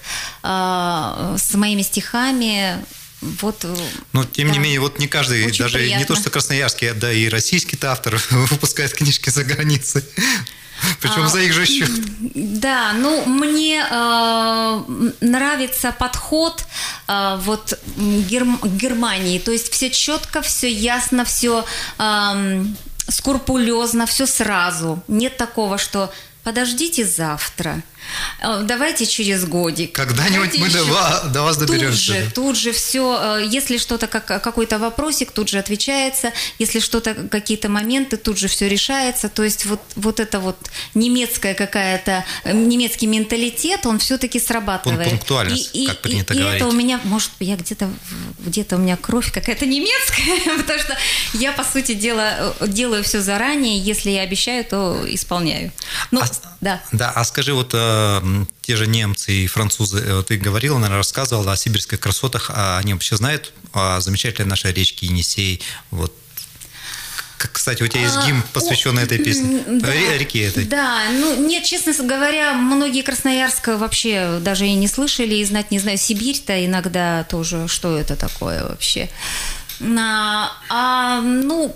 Speaker 3: э, с моими стихами. Вот,
Speaker 2: но, тем
Speaker 3: да.
Speaker 2: не менее, вот не каждый,
Speaker 3: очень
Speaker 2: даже
Speaker 3: приятно.
Speaker 2: Не то, что красноярский, да и российский-то автор выпускает книжки за границей. Причем а, за их же счет.
Speaker 3: Да, ну мне э, нравится подход э, вот Герм- Германии. То есть все четко, все ясно, все э, скрупулезно, все сразу. Нет такого, что подождите завтра. Давайте через годик.
Speaker 2: Когда-нибудь мы до вас, до вас доберемся.
Speaker 3: Тут же, тут же все, если что-то, как, какой-то вопросик, тут же отвечается, если что-то, какие-то моменты, тут же все решается. То есть вот, вот это вот немецкая какая-то, немецкий менталитет, он все-таки срабатывает.
Speaker 2: Пунктуальность,
Speaker 3: и,
Speaker 2: как
Speaker 3: и,
Speaker 2: принято
Speaker 3: и,
Speaker 2: говорить.
Speaker 3: И это у меня, может, я где-то, где-то у меня кровь какая-то немецкая, потому что я, по сути дела, делаю все заранее, если я обещаю, то исполняю. Ну,
Speaker 2: а,
Speaker 3: да.
Speaker 2: Да, а скажи, вот те же немцы и французы, ты говорила, наверное, рассказывала о сибирских красотах, а они вообще знают о замечательной нашей речке Енисей, вот. Кстати, у тебя есть гимн, посвященный этой песне,
Speaker 3: да,
Speaker 2: реке этой.
Speaker 3: Да, ну нет, честно говоря, многие Красноярск вообще даже и не слышали, и знать не знаю. Сибирь-то иногда тоже, что это такое вообще. А, а, ну,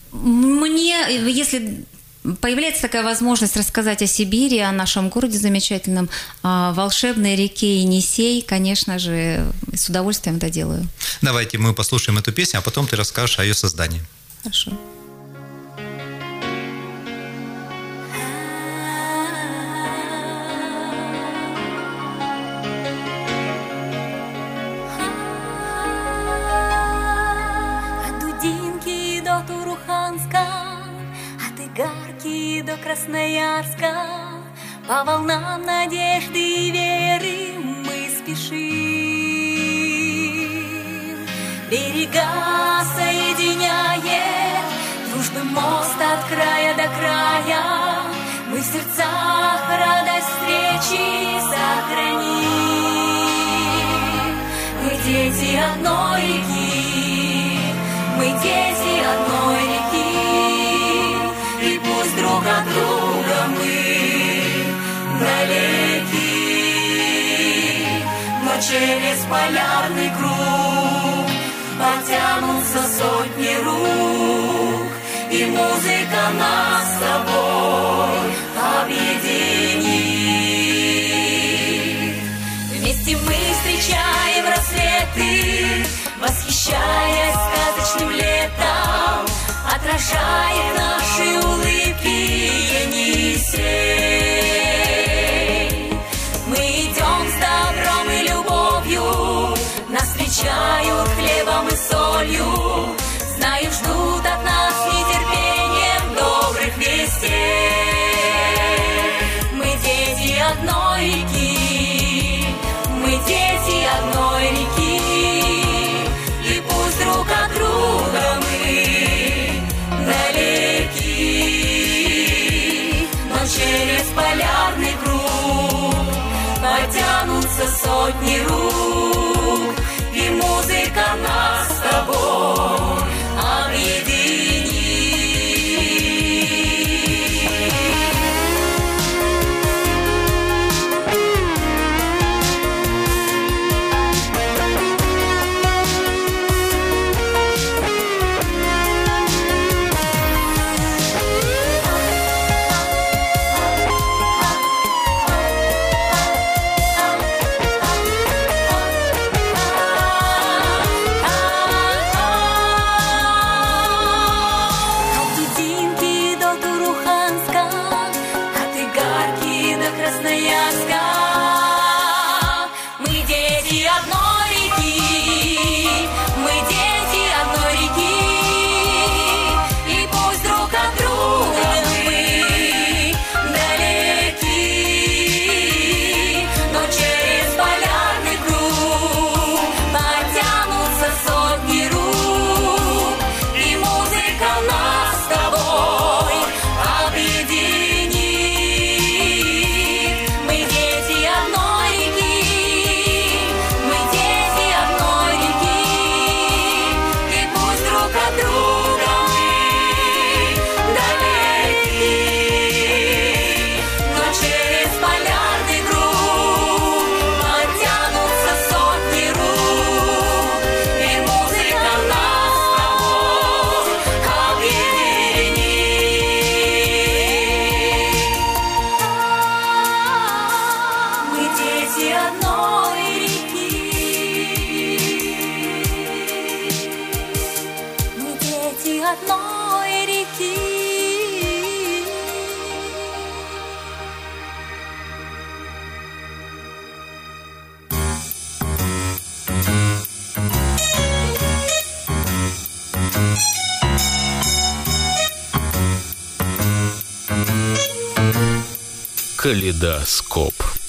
Speaker 3: мне, если появляется такая возможность рассказать о Сибири, о нашем городе замечательном, о волшебной реке Енисей, конечно же, с удовольствием это делаю.
Speaker 2: Давайте мы послушаем эту песню, а потом ты расскажешь о ее создании.
Speaker 3: Хорошо.
Speaker 4: Гарки до Красноярска, по волнам надежды и веры мы спешим. берега соединяет, дружбы мост от края до края. Мы в сердцах радость встречи сохраним. Мы дети одной реки, мы дети одной реки, и пусть друг от друга мы далеки, но через полярный круг потянутся сотни рук, и музыка нас с тобой объединит. Вместе мы встречаем рассветы, восхищаясь сказочным летом, отражая наши улыбки Енисей. Мы идем с добром и любовью, нас встречают хлебом и солью, знаю, ждут от нас с нетерпением добрых вестей. Мы дети одной реки, мы дети одной реки, и пусть друг от друга мы далеки, но через полярный круг потянутся сотни рук, и музыка нас с тобой объединит.
Speaker 1: Калейдоскоп.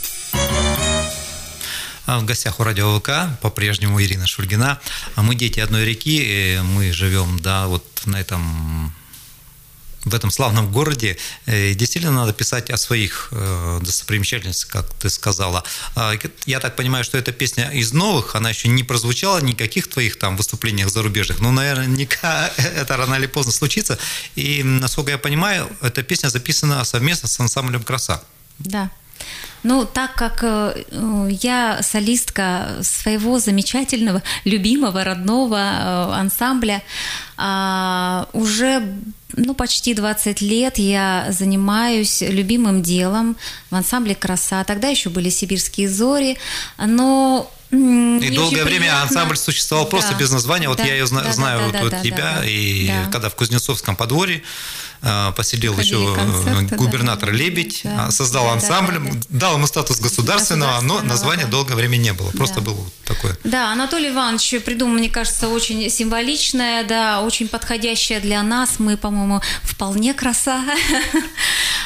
Speaker 2: В гостях у Радио ВК по-прежнему Ирина Шульгина. Мы дети одной реки, мы живем, да, вот на этом, в этом славном городе. И действительно надо писать о своих достопримечательностях, как ты сказала. Я так понимаю, что эта песня из новых, она еще не прозвучала в никаких твоих там выступлениях зарубежных, но наверняка это рано или поздно случится. И, насколько я понимаю, эта песня записана совместно с ансамблем «Краса».
Speaker 3: Да. Ну, так как э, я солистка своего замечательного, любимого, родного э, ансамбля, э, уже ну, почти двадцать лет я занимаюсь любимым делом в ансамбле «Краса». Тогда еще были «Сибирские зори», но...
Speaker 2: И долгое время приятно. Ансамбль существовал да. просто без названия. Вот да, я ее да, знаю да, вот, да, вот да, тебя, да, и да. когда в Кузнецовском подворье поселил Ходили еще концерты, губернатор да, Лебедь, да, создал да, ансамбль, да, да. дал ему статус государственного, но названия да. долгое время не было, просто да. было такое.
Speaker 3: Да, Анатолий Иванович придумал, мне кажется, очень символичное, да, очень подходящее для нас. Мы, по-моему, вполне краса.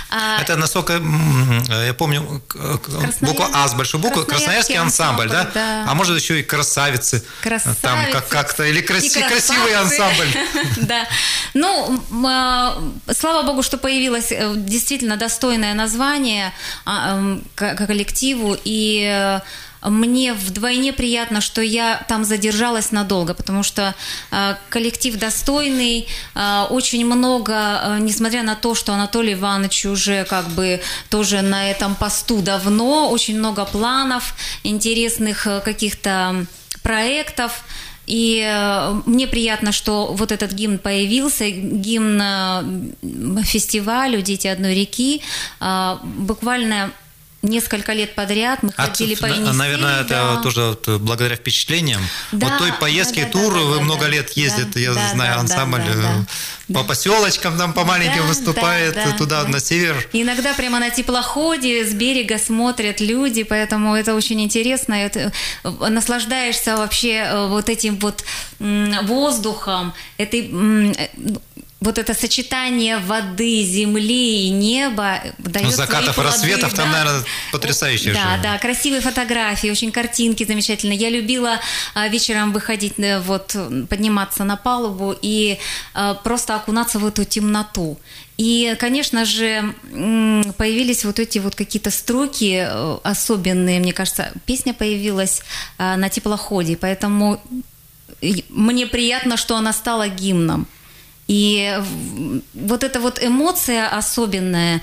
Speaker 2: Это, насколько я помню, буква А с большой буквы, Красноярский ансамбль, ансамбль, да? Да? А может еще и красавицы.
Speaker 3: Красавицы.
Speaker 2: Там как- как-то, или краси- красивый ансамбль.
Speaker 3: Да. Ну, слава богу, что появилось действительно достойное название коллективу, и мне вдвойне приятно, что я там задержалась надолго, потому что э, коллектив достойный, э, очень много, э, несмотря на то, что Анатолий Иванович уже как бы тоже на этом посту давно, очень много планов, интересных э, каких-то проектов. И э, мне приятно, что вот этот гимн появился, гимн э, фестивалю «Дети одной реки», э, буквально несколько лет подряд мы ходили а, по Енисею.
Speaker 2: Наверное,
Speaker 3: да.
Speaker 2: это тоже вот благодаря впечатлениям.
Speaker 3: Да,
Speaker 2: вот той поездки,
Speaker 3: да,
Speaker 2: тур,
Speaker 3: да,
Speaker 2: вы
Speaker 3: да,
Speaker 2: много
Speaker 3: да,
Speaker 2: лет ездите,
Speaker 3: да,
Speaker 2: я
Speaker 3: да,
Speaker 2: знаю,
Speaker 3: да,
Speaker 2: ансамбль
Speaker 3: да, да,
Speaker 2: по
Speaker 3: да.
Speaker 2: поселочкам там по маленьким
Speaker 3: да,
Speaker 2: выступает,
Speaker 3: да,
Speaker 2: туда,
Speaker 3: да.
Speaker 2: на север.
Speaker 3: Иногда прямо на теплоходе с берега смотрят люди, поэтому это очень интересно. Это, наслаждаешься вообще вот этим вот воздухом, этой... Вот это сочетание воды, земли и неба дает
Speaker 2: ну, закатов и рассветов,
Speaker 3: да.
Speaker 2: там, наверное, потрясающе.
Speaker 3: Да,
Speaker 2: же.
Speaker 3: да, красивые фотографии, очень картинки замечательные. Я любила а, вечером выходить, вот, подниматься на палубу и а, просто окунаться в эту темноту. И, конечно же, появились вот эти вот какие-то строки особенные, мне кажется, песня появилась а, на теплоходе, поэтому мне приятно, что она стала гимном. И вот эта вот эмоция особенная,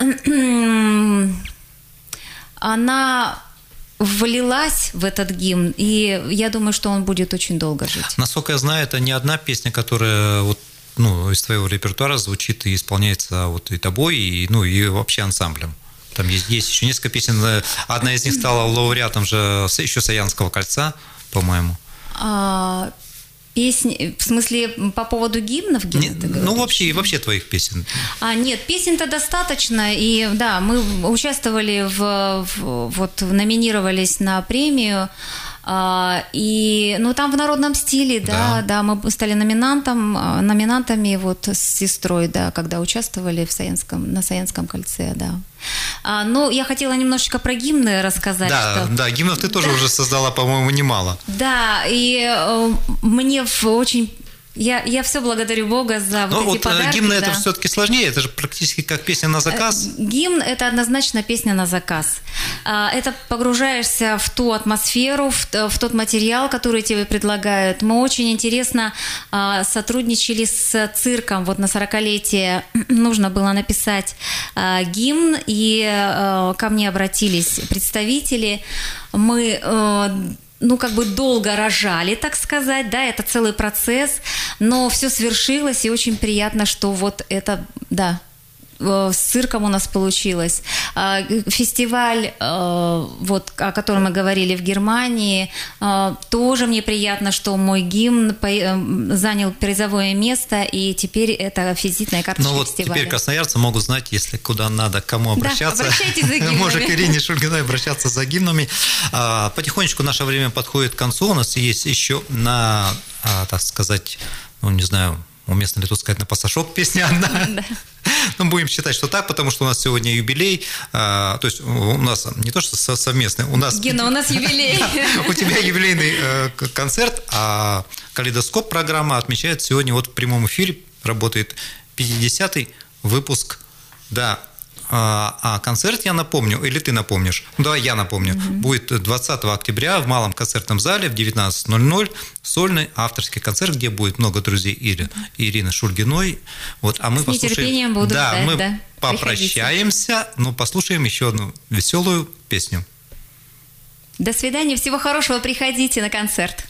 Speaker 3: она влилась в этот гимн, и я думаю, что он будет очень долго жить.
Speaker 2: Насколько я знаю, это не одна песня, которая вот, ну, из твоего репертуара звучит и исполняется вот и тобой, и, ну, и вообще ансамблем. Там есть, есть еще несколько песен. Одна из них стала лауреатом же еще Саянского кольца, по-моему.
Speaker 3: А... Песни, в смысле, по поводу гимнов? Гимн,
Speaker 2: не, ну, вообще, вообще твоих песен.
Speaker 3: А, нет, песен-то достаточно, и да, мы участвовали, в, в, вот, номинировались на премию, а, и, ну, там в народном стиле, да, да, да, мы стали номинантом, номинантами вот с сестрой, да, когда участвовали в Саянском, на Саянском кольце, да. А, ну, я хотела немножечко про гимны рассказать.
Speaker 2: Да,
Speaker 3: что...
Speaker 2: да, гимнов ты тоже да. уже создала, по-моему, немало.
Speaker 3: Да, и э, мне очень... Я, я все благодарю Бога за вот
Speaker 2: Но
Speaker 3: эти
Speaker 2: вот
Speaker 3: подарки.
Speaker 2: Гимн
Speaker 3: да.
Speaker 2: это все-таки сложнее, это же практически как песня на заказ.
Speaker 3: Гимн – это однозначно песня на заказ. Это погружаешься в ту атмосферу, в, в тот материал, который тебе предлагают. Мы очень интересно сотрудничали с цирком. Вот на сорокалетие нужно было написать гимн, и ко мне обратились представители. Мы... ну, как бы долго рожали, так сказать, да, это целый процесс, но все свершилось, и очень приятно, что вот это, да, с цирком у нас получилось. Фестиваль, вот, о котором мы говорили в Германии, тоже мне приятно, что мой гимн занял призовое место, и теперь это визитная карточка
Speaker 2: ну, вот
Speaker 3: фестиваля.
Speaker 2: Теперь красноярцы могут знать, если куда надо, к кому обращаться.
Speaker 3: Да, обращайтесь за гимнами.
Speaker 2: Можно к Ирине Шульгиной обращаться за гимнами. Потихонечку наше время подходит к концу. У нас есть еще на, так сказать, ну, не знаю, уместно ли тут сказать, на пасашок песня одна. Да. Ну, будем считать, что так, потому что у нас сегодня юбилей. А, то есть у нас не то, что совместный, у нас...
Speaker 3: Гена, у нас юбилей.
Speaker 2: У тебя юбилейный концерт, а «Калейдоскоп» программа отмечает сегодня вот в прямом эфире, работает пятидесятый выпуск. Да. А концерт, я напомню, или ты напомнишь? Ну, давай я напомню. Mm-hmm. Будет двадцатого октября в Малом концертном зале в девятнадцать ноль ноль сольный авторский концерт, где будет много друзей Ири, Ирины Шульгиной. Вот, а мы
Speaker 3: С нетерпением буду
Speaker 2: да,
Speaker 3: ждать,
Speaker 2: мы
Speaker 3: да.
Speaker 2: попрощаемся, но послушаем еще одну веселую песню.
Speaker 3: До свидания, всего хорошего, приходите на концерт.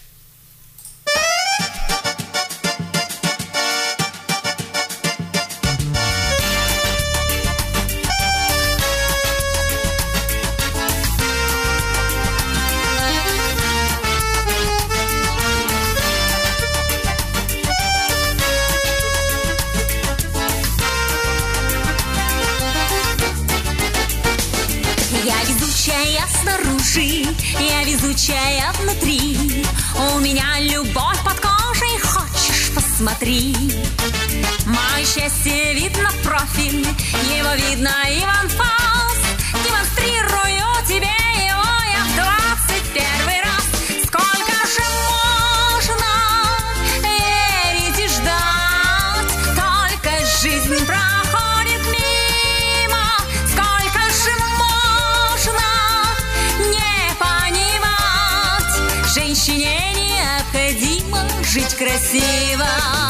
Speaker 4: Я везучая внутри, у меня любовь под кожей, хочешь, посмотри. Мой счастье видно профиль, его видно и в анфас. Демонстрирую тебе его я в двадцать первый раз. Сколько же можно верить и ждать, только жизнь проходит мимо. Сколько же можно не понимать, женщине необходимо жить красиво.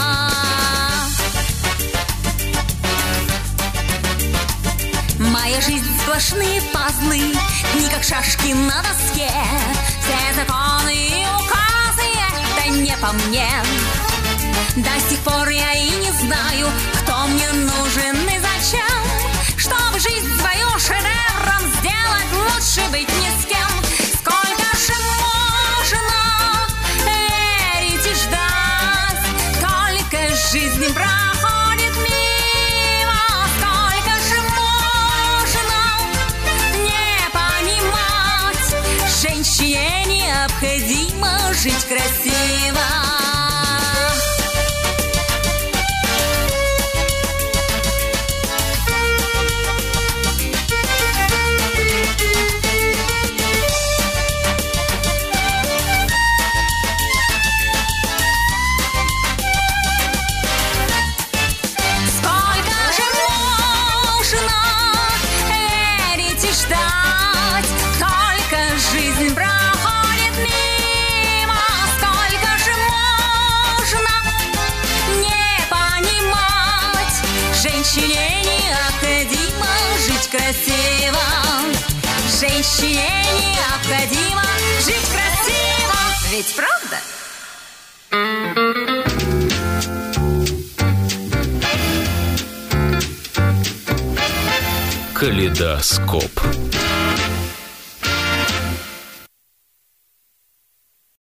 Speaker 4: Моя жизнь сплошные пазлы, не как шашки на доске. Все законы и указы — это не по мне. До сих пор я и не знаю, кто мне нужен и зачем. Чтобы жизнь свою шедевром сделать, лучше быть ни с кем. Сколько же можно верить и ждать, только жизнь проходит мимо. Сколько же можно не понимать, женщине необходимо жить красиво. Жизнь проходит мимо. Сколько же можно не понимать, женщине необходимо жить красиво. Женщине необходимо жить красиво. Ведь правда?
Speaker 1: Калейдоскоп.